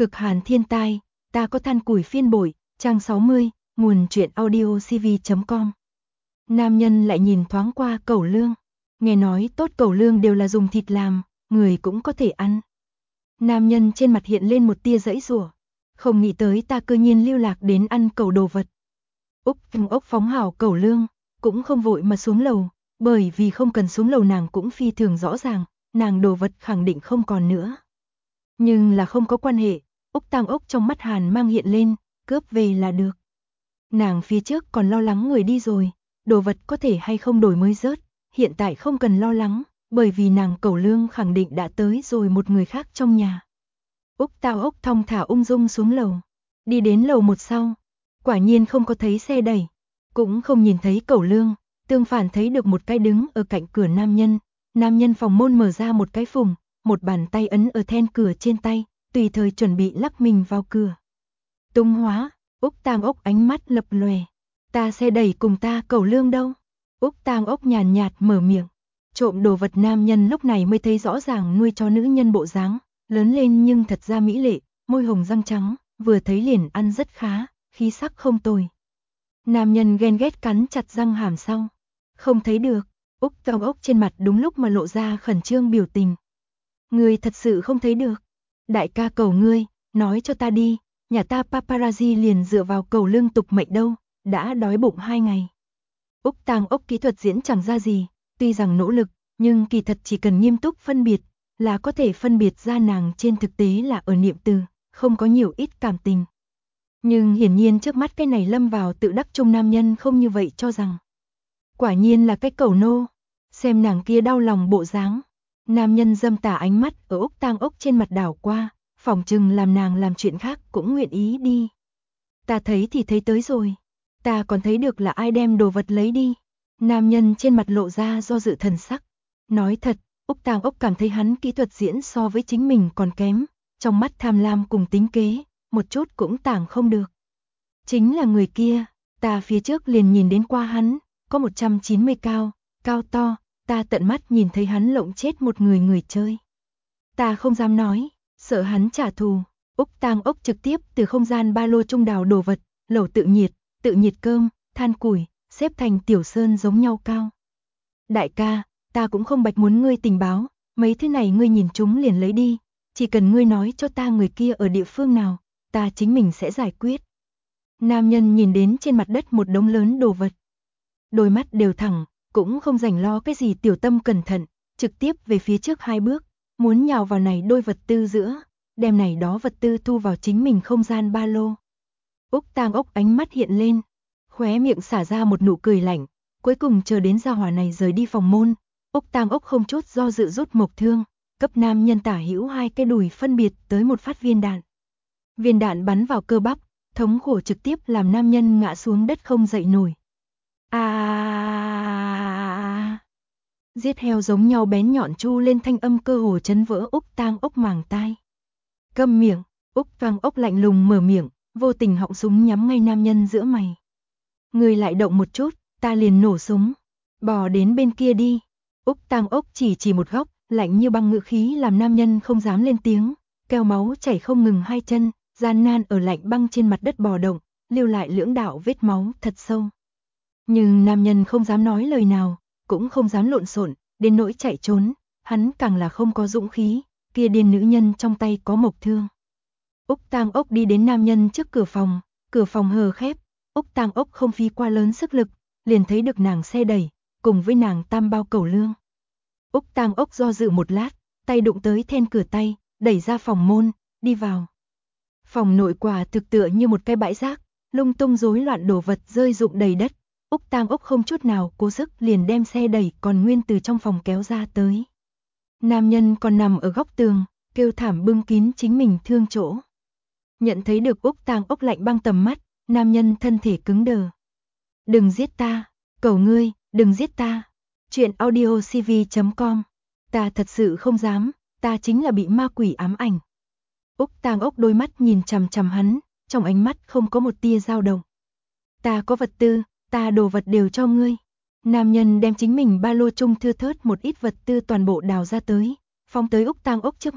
Cực hàn thiên tai, ta có than củi phiên bội, trang 60, nguồn truyện audio cv.com. Nam nhân lại nhìn thoáng qua cẩu lương. Nghe nói tốt cẩu lương đều là dùng thịt làm, người cũng có thể ăn. Nam nhân trên mặt hiện lên một tia giãy giụa. Không nghĩ tới ta cơ nhiên lưu lạc đến ăn cẩu đồ vật. Ốc phóng hảo cẩu lương, cũng không vội mà xuống lầu, bởi vì không cần xuống lầu nàng cũng phi thường rõ ràng, nàng đồ vật khẳng định không còn nữa. Nhưng là không có quan hệ, Tang Ốc trong mắt hàn mang hiện lên, cướp về là được. Nàng phía trước còn lo lắng người đi rồi, đồ vật có thể hay không đổi mới rớt, hiện tại không cần lo lắng, bởi vì nàng cẩu lương khẳng định đã tới rồi một người khác trong nhà. Tang Ốc thong thả ung dung xuống lầu, đi đến lầu 1 sau, quả nhiên không có thấy xe đẩy, cũng không nhìn thấy cẩu lương, tương phản thấy được một cái đứng ở cạnh cửa nam nhân phòng môn mở ra một cái phùng, một bàn tay ấn ở then cửa trên tay, tùy thời chuẩn bị lắc mình vào cửa. Tung hóa, Tang Ốc ánh mắt lập lòe, ta xe đẩy cùng ta cẩu lương đâu? Tang Ốc nhàn nhạt mở miệng, trộm đồ vật nam nhân lúc này mới thấy rõ ràng nuôi cho nữ nhân bộ dáng, lớn lên nhưng thật ra mỹ lệ, môi hồng răng trắng, vừa thấy liền ăn rất khá, khí sắc không tồi. Nam nhân ghen ghét cắn chặt răng hàm sau, không thấy được, Tang Ốc trên mặt đúng lúc mà lộ ra khẩn trương biểu tình. Ngươi thật sự không thấy được? Đại ca cầu ngươi, nói cho ta đi, nhà ta paparazzi liền dựa vào cẩu lương tục mệnh đâu, đã đói bụng 2 ngày. Tang Ốc kỹ thuật diễn chẳng ra gì, tuy rằng nỗ lực, nhưng kỳ thật chỉ cần nghiêm túc phân biệt, là có thể phân biệt ra nàng trên thực tế là ở niệm từ, không có nhiều ít cảm tình. Nhưng hiển nhiên trước mắt cái này lâm vào tự đắc chung nam nhân không như vậy cho rằng. Quả nhiên là cái cẩu nô, xem nàng kia đau lòng bộ dáng. Nam nhân dâm tà ánh mắt ở Tang Ốc trên mặt đảo qua, phỏng chừng làm nàng làm chuyện khác cũng nguyện ý đi. Ta thấy thì thấy tới rồi, ta còn thấy được là ai đem đồ vật lấy đi. Nam nhân trên mặt lộ ra do dự thần sắc. Nói thật, Tang Ốc cảm thấy hắn kỹ thuật diễn so với chính mình còn kém, trong mắt tham lam cùng tính kế, một chút cũng tảng không được. Chính là người kia, ta phía trước liền nhìn đến qua hắn, có 190 cao to, ta tận mắt nhìn thấy hắn lộng chết một người chơi. Ta không dám nói, sợ hắn trả thù. Tang Ốc trực tiếp từ không gian ba lô trung đào đồ vật, lẩu tự nhiệt cơm, than củi, xếp thành tiểu sơn giống nhau cao. Đại ca, ta cũng không bạch muốn ngươi tình báo, mấy thứ này ngươi nhìn chúng liền lấy đi, chỉ cần ngươi nói cho ta người kia ở địa phương nào, ta chính mình sẽ giải quyết. Nam nhân nhìn đến trên mặt đất một đống lớn đồ vật, đôi mắt đều thẳng, cũng không rảnh lo cái gì tiểu tâm cẩn thận, trực tiếp về phía trước 2 bước, muốn nhào vào này đôi vật tư giữa, đem này đó vật tư thu vào chính mình không gian ba lô. Tang Ốc ánh mắt hiện lên, khóe miệng xả ra một nụ cười lạnh, cuối cùng chờ đến gia hỏa này rời đi phòng môn, Tang Ốc không chút do dự rút mộc thương, cấp nam nhân tả hữu 2 cái đùi phân biệt tới một phát viên đạn. Viên đạn bắn vào cơ bắp, thống khổ trực tiếp làm nam nhân ngã xuống đất không dậy nổi. Giết heo giống nhau bén nhọn chu lên thanh âm cơ hồ chấn vỡ Tang Ốc màng tai. Câm miệng, Tang Ốc lạnh lùng mở miệng, vô tình họng súng nhắm ngay nam nhân giữa mày. Người lại động một chút, ta liền nổ súng. Bò đến bên kia đi. Tang Ốc chỉ một góc, lạnh như băng ngữ khí làm nam nhân không dám lên tiếng, keo máu chảy không ngừng 2 chân, gian nan ở lạnh băng trên mặt đất bò động, lưu lại lưỡng đạo vết máu thật sâu. Nhưng nam nhân không dám nói lời nào, cũng không dám lộn xộn, đến nỗi chạy trốn, hắn càng là không có dũng khí, kia điên nữ nhân trong tay có mộc thương. Tang Ốc đi đến nam nhân trước cửa phòng hờ khép, Tang Ốc không phí qua lớn sức lực, liền thấy được nàng xe đẩy, cùng với nàng tam bao cẩu lương. Tang Ốc do dự một lát, tay đụng tới then cửa tay, đẩy ra phòng môn, đi vào. Phòng nội quả thực tựa như một cái bãi rác, lung tung rối loạn đồ vật rơi rụng đầy đất. Tang Ốc không chút nào cố sức liền đem xe đẩy còn nguyên từ trong phòng kéo ra tới. Nam nhân còn nằm ở góc tường, kêu thảm bưng kín chính mình thương chỗ. Nhận thấy được Tang Ốc lạnh băng tầm mắt, nam nhân thân thể cứng đờ. Đừng giết ta, cầu ngươi, đừng giết ta. Chuyện audio cv.com. Ta thật sự không dám, ta chính là bị ma quỷ ám ảnh. Tang Ốc đôi mắt nhìn chằm chằm hắn, trong ánh mắt không có một tia dao động. Ta có vật tư, ta đồ vật đều cho ngươi. Nam nhân đem chính mình ba lô chung thưa thớt một ít vật tư toàn bộ đào ra tới, phóng tới Tang Ốc trước mắt,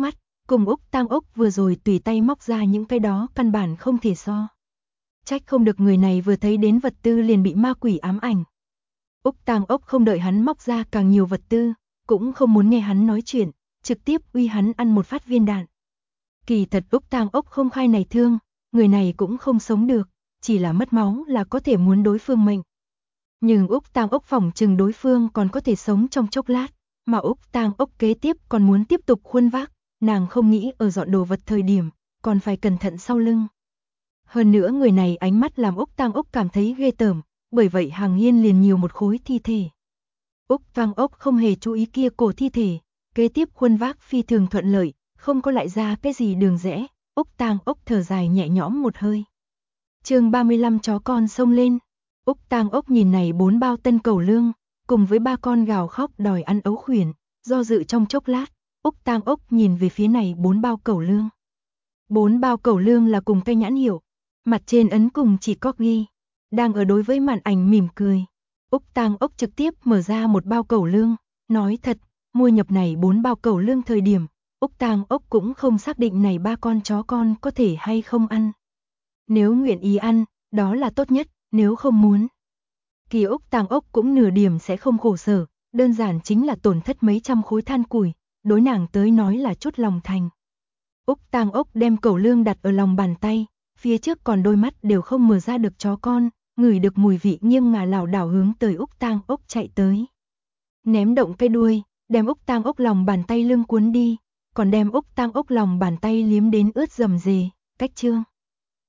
cùng Úc Tang Ốc vừa rồi tùy tay móc ra những cái đó căn bản không thể so. Trách không được người này vừa thấy đến vật tư liền bị ma quỷ ám ảnh. Úc Tang Ốc không đợi hắn móc ra càng nhiều vật tư, cũng không muốn nghe hắn nói chuyện, trực tiếp uy hắn ăn một phát viên đạn. Kỳ thật Úc Tang Ốc không khai này thương, người này cũng không sống được, chỉ là mất máu là có thể muốn đối phương mệnh. Nhưng Úc Tang Ốc phỏng chừng đối phương còn có thể sống trong chốc lát, mà Úc Tang Ốc kế tiếp còn muốn tiếp tục khuân vác, nàng không nghĩ ở dọn đồ vật thời điểm, còn phải cẩn thận sau lưng. Hơn nữa người này ánh mắt làm Úc Tang Ốc cảm thấy ghê tởm, bởi vậy hàng hiên liền nhiều một khối thi thể. Úc Tang Ốc không hề chú ý kia cổ thi thể, kế tiếp khuân vác phi thường thuận lợi, không có lại ra cái gì đường rẽ, Úc Tang Ốc thở dài nhẹ nhõm một hơi. Chương 35 chó con xông lên. Úc Tang Ốc nhìn này 4 bao tân cẩu lương, cùng với 3 con gào khóc đòi ăn ấu khuyển, do dự trong chốc lát, Úc Tang Ốc nhìn về phía này 4 bao cẩu lương. 4 bao cẩu lương là cùng cái nhãn hiệu, mặt trên ấn cùng chỉ có ghi, đang ở đối với màn ảnh mỉm cười. Úc Tang Ốc trực tiếp mở ra một bao cẩu lương, nói thật, mua nhập này 4 bao cẩu lương thời điểm, Úc Tang Ốc cũng không xác định này 3 con chó con có thể hay không ăn. Nếu nguyện ý ăn, đó là tốt nhất, nếu không muốn. Kỳ Úc Tang Ốc cũng nửa điểm sẽ không khổ sở, đơn giản chính là tổn thất mấy trăm khối than củi, đối nàng tới nói là chút lòng thành. Úc Tang Ốc đem cẩu lương đặt ở lòng bàn tay, phía trước còn đôi mắt đều không mở ra được chó con, ngửi được mùi vị nghiêng ngả lảo đảo hướng tới Úc Tang Ốc chạy tới. Ném động cây đuôi, đem Úc Tang Ốc lòng bàn tay lưng cuốn đi, còn đem Úc Tang Ốc lòng bàn tay liếm đến ướt rầm rề, cách chương.